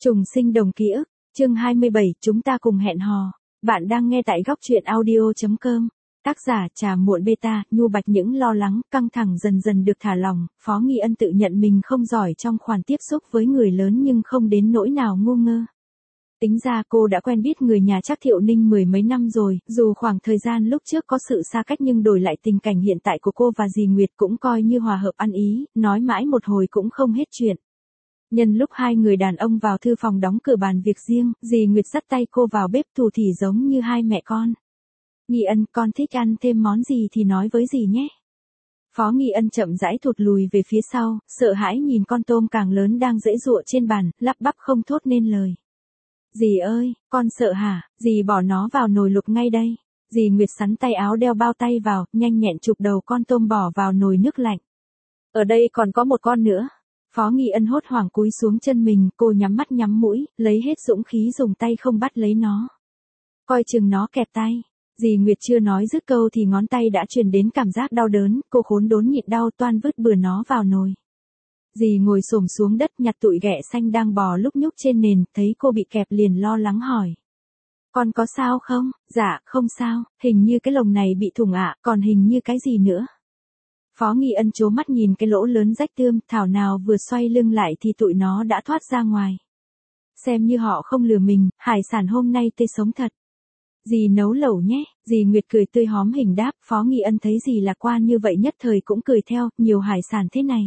Trùng sinh đồng ký ức, chương 27, chúng ta cùng hẹn hò. Bạn đang nghe tại góc truyện audio.com. Tác giả Trà Muộn Beta, nhu bạch những lo lắng, căng thẳng dần dần được thả lỏng. Phó Nghi Ân tự nhận mình không giỏi trong khoản tiếp xúc với người lớn nhưng không đến nỗi nào ngu ngơ. Tính ra cô đã quen biết người nhà Trác Thiệu Ninh mười mấy năm rồi, dù khoảng thời gian lúc trước có sự xa cách nhưng đổi lại tình cảnh hiện tại của cô và dì Nguyệt cũng coi như hòa hợp ăn ý, nói mãi một hồi cũng không hết chuyện. Nhân lúc hai người đàn ông vào thư phòng đóng cửa bàn việc riêng, dì Nguyệt dắt tay cô vào bếp thủ thỉ giống như hai mẹ con. Nghi Ân, con thích ăn thêm món gì thì nói với dì nhé. Phó Nghi Ân chậm rãi thụt lùi về phía sau, sợ hãi nhìn con tôm càng lớn đang giãy giụa trên bàn, lắp bắp không thốt nên lời. Dì ơi, con sợ hả, dì bỏ nó vào nồi luộc ngay đây. Dì Nguyệt sắn tay áo đeo bao tay vào, nhanh nhẹn chụp đầu con tôm bỏ vào nồi nước lạnh. Ở đây còn có một con nữa. Phó Nghi Ân hốt hoảng cúi xuống chân mình, cô nhắm mắt nhắm mũi, lấy hết dũng khí dùng tay không bắt lấy nó. Coi chừng nó kẹp tay. Dì Nguyệt chưa nói dứt câu thì ngón tay đã truyền đến cảm giác đau đớn, cô khốn đốn nhịn đau toan vứt bừa nó vào nồi. Dì ngồi xổm xuống đất nhặt tụi ghẹ xanh đang bò lúc nhúc trên nền, thấy cô bị kẹp liền lo lắng hỏi. Con có sao không? Dạ, không sao, hình như cái lồng này bị thủng ạ, còn hình như cái gì nữa? Phó Nghi Ân trố mắt nhìn cái lỗ lớn rách tươm, thảo nào vừa xoay lưng lại thì tụi nó đã thoát ra ngoài. Xem như họ không lừa mình, hải sản hôm nay tươi sống thật. Dì nấu lẩu nhé, dì Nguyệt cười tươi hóm hình đáp, Phó Nghi Ân thấy dì lạc quan như vậy nhất thời cũng cười theo, nhiều hải sản thế này.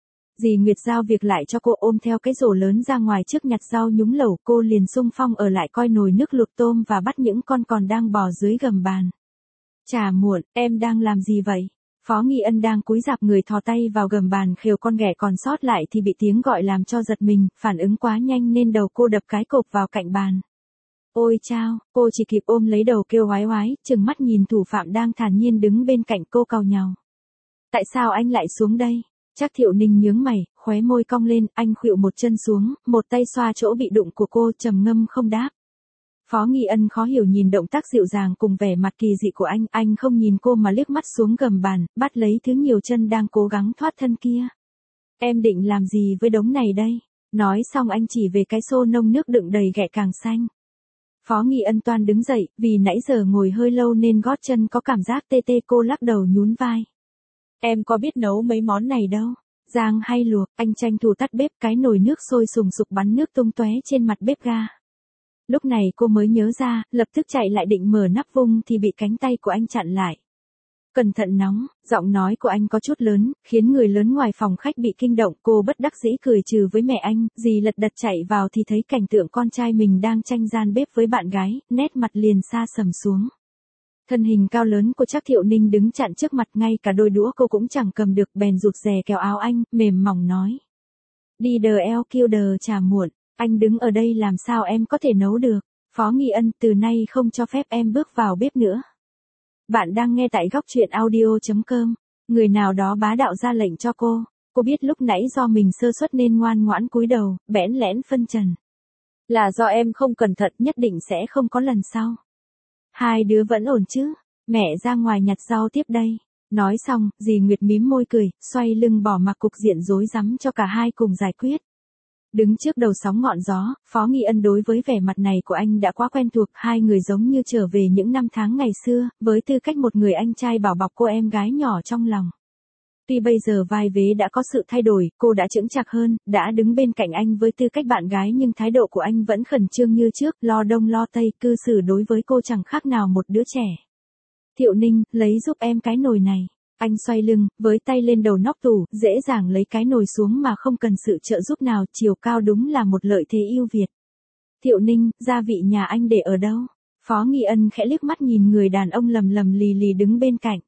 Dì Nguyệt giao việc lại cho cô ôm theo cái rổ lớn ra ngoài trước nhặt rau nhúng lẩu, cô liền xung phong ở lại coi nồi nước luộc tôm và bắt những con còn đang bò dưới gầm bàn. Trà Muộn, em đang làm gì vậy? Phó Nghi Ân đang cúi rạp người thò tay vào gầm bàn khều con ghẻ còn sót lại thì bị tiếng gọi làm cho giật mình, phản ứng quá nhanh nên đầu cô đập cái cộp vào cạnh bàn. Ôi chao, cô chỉ kịp ôm lấy đầu kêu oái oái, trừng mắt nhìn thủ phạm đang thản nhiên đứng bên cạnh cô cau nhàu. Tại sao anh lại xuống đây? Trác Thiệu Ninh nhướng mày, khóe môi cong lên, anh khuỵu một chân xuống, một tay xoa chỗ bị đụng của cô, trầm ngâm không đáp. Phó Nghi Ân khó hiểu nhìn động tác dịu dàng cùng vẻ mặt kỳ dị của anh không nhìn cô mà liếc mắt xuống gầm bàn, bắt lấy thứ nhiều chân đang cố gắng thoát thân kia. Em định làm gì với đống này đây? Nói xong anh chỉ về cái xô nông nước đựng đầy ghẹ càng xanh. Phó Nghi Ân toan đứng dậy, vì nãy giờ ngồi hơi lâu nên gót chân có cảm giác tê tê, cô lắc đầu nhún vai. Em có biết nấu mấy món này đâu. Rang hay luộc, anh tranh thủ tắt bếp, cái nồi nước sôi sùng sục bắn nước tung tóe trên mặt bếp ga. Lúc này cô mới nhớ ra, lập tức chạy lại định mở nắp vung thì bị cánh tay của anh chặn lại. Cẩn thận nóng, giọng nói của anh có chút lớn, khiến người lớn ngoài phòng khách bị kinh động, cô bất đắc dĩ cười trừ với mẹ anh, dì lật đật chạy vào thì thấy cảnh tượng con trai mình đang tranh gian bếp với bạn gái, nét mặt liền xa sầm xuống. Thân hình cao lớn của Trác Thiệu Ninh đứng chặn trước mặt, ngay cả đôi đũa cô cũng chẳng cầm được, bèn rụt rè kéo áo anh, mềm mỏng nói. Đi đờ eo kêu đờ Trà Muộn, anh đứng ở đây làm sao em có thể nấu được. Phó Nghi Ân, từ nay không cho phép em bước vào bếp nữa. Bạn đang nghe tại góc truyện audio.com. Người nào đó bá đạo ra lệnh cho cô. Cô biết lúc nãy do mình sơ suất nên ngoan ngoãn cúi đầu, bẽn lẽn phân trần. Là do em không cẩn thận, nhất định sẽ không có lần sau. Hai đứa vẫn ổn chứ? Mẹ ra ngoài nhặt rau tiếp đây. Nói xong, dì Nguyệt mím môi cười, xoay lưng bỏ mặc cục diện rối rắm cho cả hai cùng giải quyết. Đứng trước đầu sóng ngọn gió, Phó Nghi Ân đối với vẻ mặt này của anh đã quá quen thuộc, hai người giống như trở về những năm tháng ngày xưa, với tư cách một người anh trai bảo bọc cô em gái nhỏ trong lòng. Tuy bây giờ vai vế đã có sự thay đổi, cô đã chững chạc hơn, đã đứng bên cạnh anh với tư cách bạn gái nhưng thái độ của anh vẫn khẩn trương như trước, lo đông lo tây, cư xử đối với cô chẳng khác nào một đứa trẻ. Thiệu Ninh, lấy giúp em cái nồi này. Anh xoay lưng, với tay lên đầu nóc tủ, dễ dàng lấy cái nồi xuống mà không cần sự trợ giúp nào, chiều cao đúng là một lợi thế ưu việt. Thiệu Ninh, gia vị nhà anh để ở đâu? Phó Nghi Ân khẽ liếc mắt nhìn người đàn ông lầm lầm lì lì đứng bên cạnh.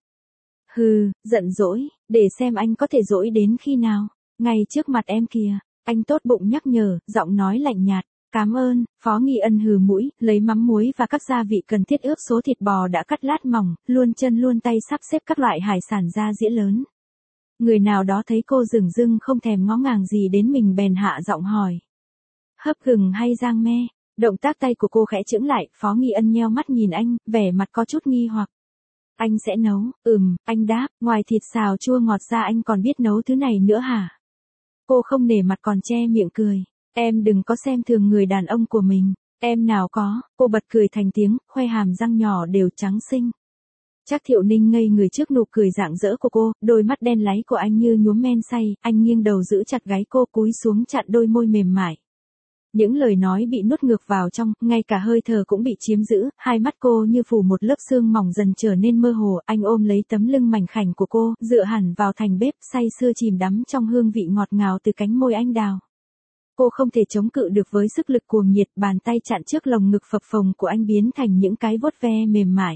Hừ, giận dỗi, để xem anh có thể dỗi đến khi nào. Ngay trước mặt em kìa, anh tốt bụng nhắc nhở, giọng nói lạnh nhạt. Cảm ơn, Phó Nghi Ân hừ mũi, lấy mắm muối và các gia vị cần thiết ướp số thịt bò đã cắt lát mỏng, luôn chân luôn tay sắp xếp các loại hải sản ra dĩa lớn. Người nào đó thấy cô dửng dưng không thèm ngó ngàng gì đến mình bèn hạ giọng hỏi. Hấp gừng hay rang me? Động tác tay của cô khẽ chững lại, Phó Nghi Ân nheo mắt nhìn anh, vẻ mặt có chút nghi hoặc. Anh sẽ nấu, anh đáp, ngoài thịt xào chua ngọt ra anh còn biết nấu thứ này nữa hả? Cô không nể mặt còn che miệng cười. Em đừng có xem thường người đàn ông của mình. Em nào có, cô bật cười thành tiếng, khoe hàm răng nhỏ đều trắng xinh. Trác Thiệu Ninh ngây người trước nụ cười rạng rỡ của cô, đôi mắt đen láy của anh như nhuốm men say, anh nghiêng đầu giữ chặt gáy cô cúi xuống chặn đôi môi mềm mại. Những lời nói bị nuốt ngược vào trong, ngay cả hơi thở cũng bị chiếm giữ, hai mắt cô như phủ một lớp sương mỏng dần trở nên mơ hồ, anh ôm lấy tấm lưng mảnh khảnh của cô, dựa hẳn vào thành bếp, say sưa chìm đắm trong hương vị ngọt ngào từ cánh môi anh đào. Cô không thể chống cự được với sức lực cuồng nhiệt, bàn tay chặn trước lồng ngực phập phồng của anh biến thành những cái vuốt ve mềm mại.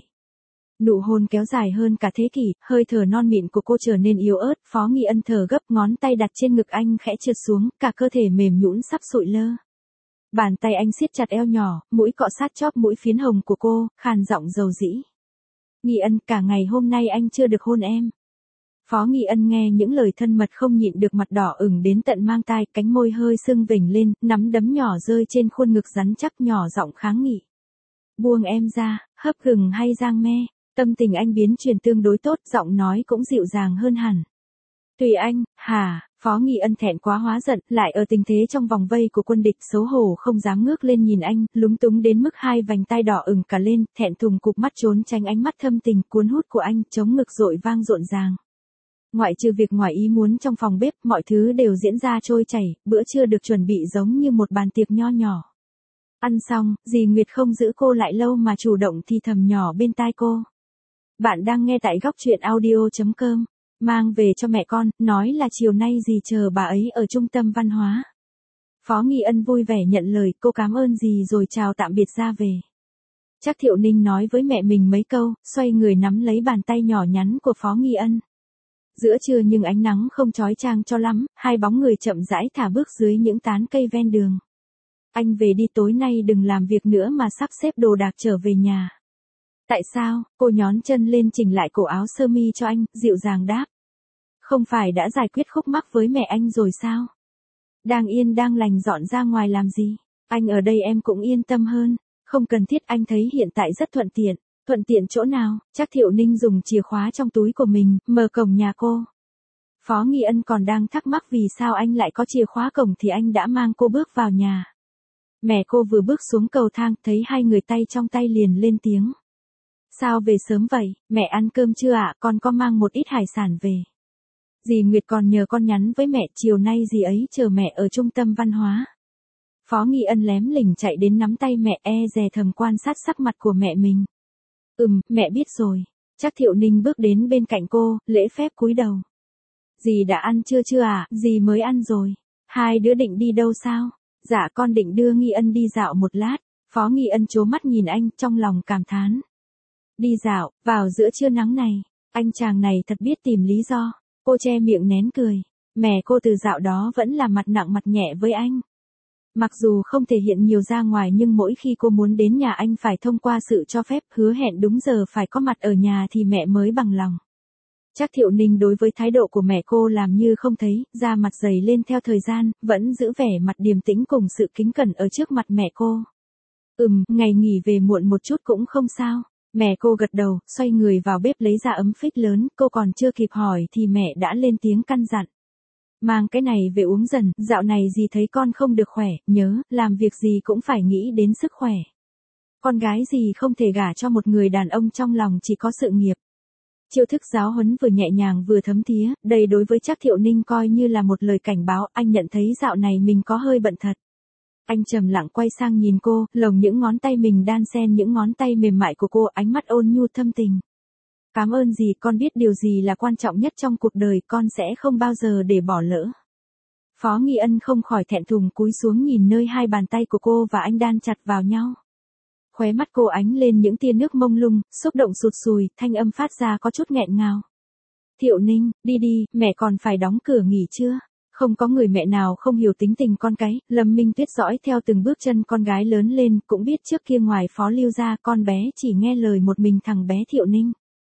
Nụ hôn kéo dài hơn cả thế kỷ, hơi thở non mịn của cô trở nên yếu ớt, Phó Nghi Ân thở gấp, ngón tay đặt trên ngực anh khẽ trượt xuống, cả cơ thể mềm nhũn sắp sụi lơ. Bàn tay anh siết chặt eo nhỏ, mũi cọ sát chóp mũi phiến hồng của cô, khàn giọng dầu dĩ. Nghi Ân, cả ngày hôm nay anh chưa được hôn em. Phó Nghi Ân nghe những lời thân mật không nhịn được mặt đỏ ửng đến tận mang tai, cánh môi hơi sưng vểnh lên, nắm đấm nhỏ rơi trên khuôn ngực rắn chắc, nhỏ giọng kháng nghị. Buông em ra, hấp gừng hay rang me. Tâm tình anh biến chuyển tương đối tốt, giọng nói cũng dịu dàng hơn hẳn. Tùy anh, hả, Phó Nghi Ân thẹn quá hóa giận, lại ở tình thế trong vòng vây của quân địch, xấu hổ không dám ngước lên nhìn anh, lúng túng đến mức hai vành tai đỏ ửng cả lên, thẹn thùng cụp mắt trốn tránh ánh mắt thâm tình cuốn hút của anh, chống ngực dội vang rộn ràng. Ngoại trừ việc ngoài ý muốn trong phòng bếp, mọi thứ đều diễn ra trôi chảy, bữa trưa được chuẩn bị giống như một bàn tiệc nho nhỏ. Ăn xong, dì Nguyệt không giữ cô lại lâu mà chủ động thì thầm nhỏ bên tai cô. Bạn đang nghe tại góc truyện audio.com. Mang về cho mẹ con, nói là chiều nay dì chờ bà ấy ở trung tâm văn hóa. Phó Nghi Ân vui vẻ nhận lời, cô cảm ơn dì rồi chào tạm biệt ra về. Trác Thiệu Ninh nói với mẹ mình mấy câu, xoay người nắm lấy bàn tay nhỏ nhắn của Phó Nghi Ân. Giữa trưa nhưng ánh nắng không chói chang cho lắm, hai bóng người chậm rãi thả bước dưới những tán cây ven đường. Anh về đi, tối nay đừng làm việc nữa mà sắp xếp đồ đạc trở về nhà. Tại sao? Cô nhón chân lên chỉnh lại cổ áo sơ mi cho anh, dịu dàng đáp. Không phải đã giải quyết khúc mắc với mẹ anh rồi sao? Đang yên đang lành dọn ra ngoài làm gì? Anh ở đây em cũng yên tâm hơn. Không cần thiết, anh thấy hiện tại rất thuận tiện. Thuận tiện chỗ nào? Trác Thiệu Ninh dùng chìa khóa trong túi của mình, mở cổng nhà cô. Phó Nghi Ân còn đang thắc mắc vì sao anh lại có chìa khóa cổng thì anh đã mang cô bước vào nhà. Mẹ cô vừa bước xuống cầu thang, thấy hai người tay trong tay liền lên tiếng. Sao về sớm vậy, mẹ ăn cơm chưa ạ, con có mang một ít hải sản về. Dì Nguyệt còn nhờ con nhắn với mẹ, chiều nay dì ấy chờ mẹ ở trung tâm văn hóa. Phó Nghi Ân lém lỉnh chạy đến nắm tay mẹ, dè thầm quan sát sắc mặt của mẹ mình. Mẹ biết rồi. Trác Thiệu Ninh bước đến bên cạnh cô, lễ phép cúi đầu. Dì đã ăn chưa à, dì mới ăn rồi. Hai đứa định đi đâu sao? Dạ con định đưa Nghi Ân đi dạo một lát. Phó Nghi Ân trố mắt nhìn anh, trong lòng cảm thán. Đi dạo, vào giữa trưa nắng này, anh chàng này thật biết tìm lý do. Cô che miệng nén cười. Mẹ cô từ dạo đó vẫn là mặt nặng mặt nhẹ với anh. Mặc dù không thể hiện nhiều ra ngoài nhưng mỗi khi cô muốn đến nhà anh phải thông qua sự cho phép, hứa hẹn đúng giờ phải có mặt ở nhà thì mẹ mới bằng lòng. Trác Thiệu Ninh đối với thái độ của mẹ cô làm như không thấy, da mặt dày lên theo thời gian, vẫn giữ vẻ mặt điềm tĩnh cùng sự kính cẩn ở trước mặt mẹ cô. Ngày nghỉ về muộn một chút cũng không sao. Mẹ cô gật đầu, xoay người vào bếp lấy ra ấm phích lớn, cô còn chưa kịp hỏi thì mẹ đã lên tiếng căn dặn. Mang cái này về uống dần, dạo này dì thấy con không được khỏe, nhớ, làm việc gì cũng phải nghĩ đến sức khỏe. Con gái dì không thể gả cho một người đàn ông trong lòng chỉ có sự nghiệp. Chiêu thức giáo huấn vừa nhẹ nhàng vừa thấm thía, đây đối với Trác Thiệu Ninh coi như là một lời cảnh báo, anh nhận thấy dạo này mình có hơi bận thật. Anh trầm lặng quay sang nhìn cô, lồng những ngón tay mình đan xen những ngón tay mềm mại của cô, ánh mắt ôn nhu thâm tình. Cảm ơn dì, con biết điều gì là quan trọng nhất trong cuộc đời, con sẽ không bao giờ để bỏ lỡ. Phó Nghi Ân không khỏi thẹn thùng cúi xuống nhìn nơi hai bàn tay của cô và anh đan chặt vào nhau. Khóe mắt cô ánh lên những tia nước mông lung, xúc động sụt sùi, thanh âm phát ra có chút nghẹn ngào. Thiệu Ninh, đi đi, mẹ còn phải đóng cửa nghỉ chưa? Không có người mẹ nào không hiểu tính tình con cái, Lâm Minh Tuyết dõi theo từng bước chân con gái lớn lên, cũng biết trước kia ngoài Phó Lưu gia con bé chỉ nghe lời một mình thằng bé Thiệu Ninh.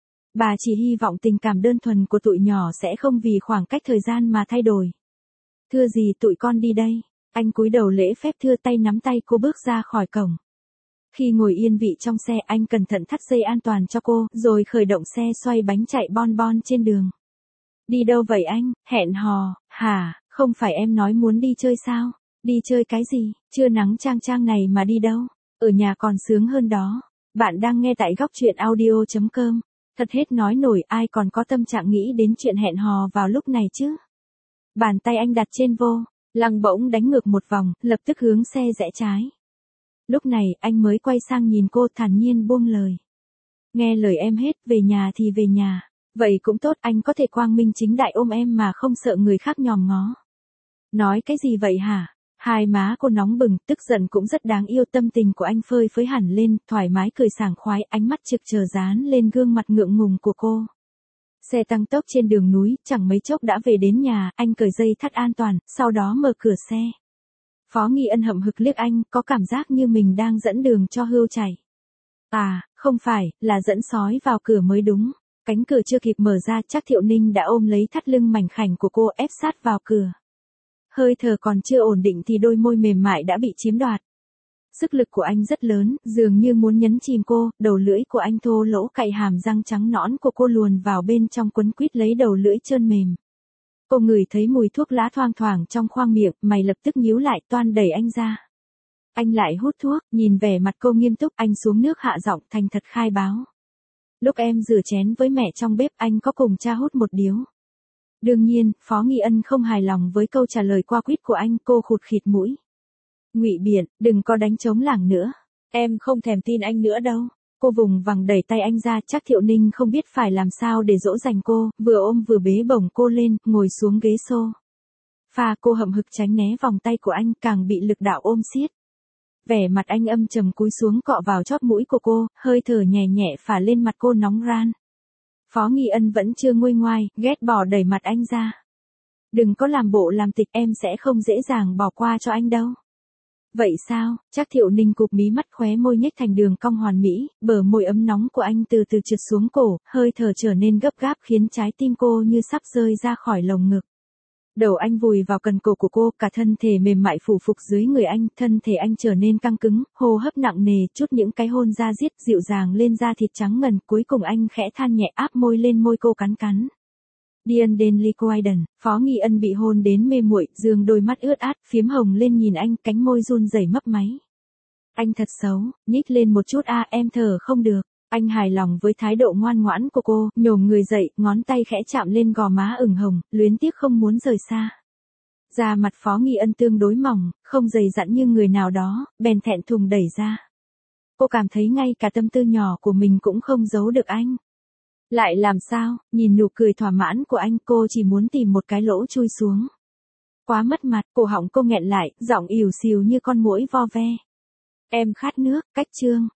Bà chỉ hy vọng tình cảm đơn thuần của tụi nhỏ sẽ không vì khoảng cách thời gian mà thay đổi. Thưa gì tụi con đi đây. Anh cúi đầu lễ phép thưa tay nắm tay cô bước ra khỏi cổng. Khi ngồi yên vị trong xe anh cẩn thận thắt dây an toàn cho cô, rồi khởi động xe xoay bánh chạy bon bon trên đường. Đi đâu vậy anh, hẹn hò, hả, không phải em nói muốn đi chơi sao? Đi chơi cái gì, trưa nắng chang chang này mà đi đâu, ở nhà còn sướng hơn đó. Bạn đang nghe tại góc truyện audio.com. Thật hết nói nổi, ai còn có tâm trạng nghĩ đến chuyện hẹn hò vào lúc này chứ. Bàn tay anh đặt trên vô lăng bỗng đánh ngược một vòng, lập tức hướng xe rẽ trái. Lúc này anh mới quay sang nhìn cô, thản nhiên buông lời. Nghe lời em hết, về nhà thì về nhà. Vậy cũng tốt, anh có thể quang minh chính đại ôm em mà không sợ người khác nhòm ngó. Nói cái gì vậy hả? Hai má cô nóng bừng, tức giận cũng rất đáng yêu, tâm tình của anh phơi phới hẳn lên, thoải mái cười sảng khoái, ánh mắt trực chờ dán lên gương mặt ngượng ngùng của cô. Xe tăng tốc trên đường núi, chẳng mấy chốc đã về đến nhà, anh cởi dây thắt an toàn, sau đó mở cửa xe. Phó Nghi Ân hậm hực liếc anh, có cảm giác như mình đang dẫn đường cho hươu chạy. À, không phải, là dẫn sói vào cửa mới đúng. Cánh cửa chưa kịp mở ra, Trác Thiệu Ninh đã ôm lấy thắt lưng mảnh khảnh của cô, ép sát vào cửa. Hơi thở còn chưa ổn định thì đôi môi mềm mại đã bị chiếm đoạt. Sức lực của anh rất lớn, dường như muốn nhấn chìm cô, đầu lưỡi của anh thô lỗ cạy hàm răng trắng nõn của cô luồn vào bên trong, quấn quýt lấy đầu lưỡi trơn mềm. Cô ngửi thấy mùi thuốc lá thoang thoảng trong khoang miệng, mày lập tức nhíu lại, toan đẩy anh ra. Anh lại hút thuốc, nhìn vẻ mặt cô nghiêm túc, anh xuống nước hạ giọng thành thật khai báo. Lúc em rửa chén với mẹ trong bếp, anh có cùng cha hút một điếu. Đương nhiên, Phó Nghi Ân không hài lòng với câu trả lời qua quýt của anh, cô khụt khịt mũi. Ngụy biện, đừng có đánh trống lảng nữa. Em không thèm tin anh nữa đâu. Cô vùng vằng đẩy tay anh ra, Trác Thiệu Ninh không biết phải làm sao để dỗ dành cô, vừa ôm vừa bế bổng cô lên, ngồi xuống ghế xô. Pha cô hậm hực tránh né vòng tay của anh, càng bị lực đạo ôm siết. Vẻ mặt anh âm trầm cúi xuống cọ vào chóp mũi của cô, hơi thở nhẹ nhẹ phả lên mặt cô nóng ran. Phó Nghi Ân vẫn chưa nguôi ngoai, ghét bỏ đẩy mặt anh ra. Đừng có làm bộ làm tịch, em sẽ không dễ dàng bỏ qua cho anh đâu. Vậy sao? Trác Thiệu Ninh cụp mí mắt, khóe môi nhếch thành đường cong hoàn mỹ, bờ môi ấm nóng của anh từ từ trượt xuống cổ, hơi thở trở nên gấp gáp khiến trái tim cô như sắp rơi ra khỏi lồng ngực. Đầu anh vùi vào cần cổ của cô, cả thân thể mềm mại phủ phục dưới người anh, thân thể anh trở nên căng cứng, hô hấp nặng nề, chút những cái hôn da diết dịu dàng lên da thịt trắng ngần, cuối cùng anh khẽ than nhẹ áp môi lên môi cô cắn cắn. Điên đên ly Quaiden, Phó Nghi Ân bị hôn đến mê muội, dương đôi mắt ướt át, phiếm hồng lên nhìn anh, cánh môi run rẩy mấp máy. Anh thật xấu, nhích lên một chút em thở không được. Anh hài lòng với thái độ ngoan ngoãn của cô, nhổm người dậy, ngón tay khẽ chạm lên gò má ửng hồng, luyến tiếc không muốn rời xa. Da mặt Phó Nghi Ân tương đối mỏng, không dày dặn như người nào đó, bèn thẹn thùng đẩy ra. Cô cảm thấy ngay cả tâm tư nhỏ của mình cũng không giấu được anh. Lại làm sao, nhìn nụ cười thỏa mãn của anh, cô chỉ muốn tìm một cái lỗ chui xuống. Quá mất mặt, cổ họng cô nghẹn lại, giọng ỉu xìu như con muỗi vo ve. Em khát nước, cách chương.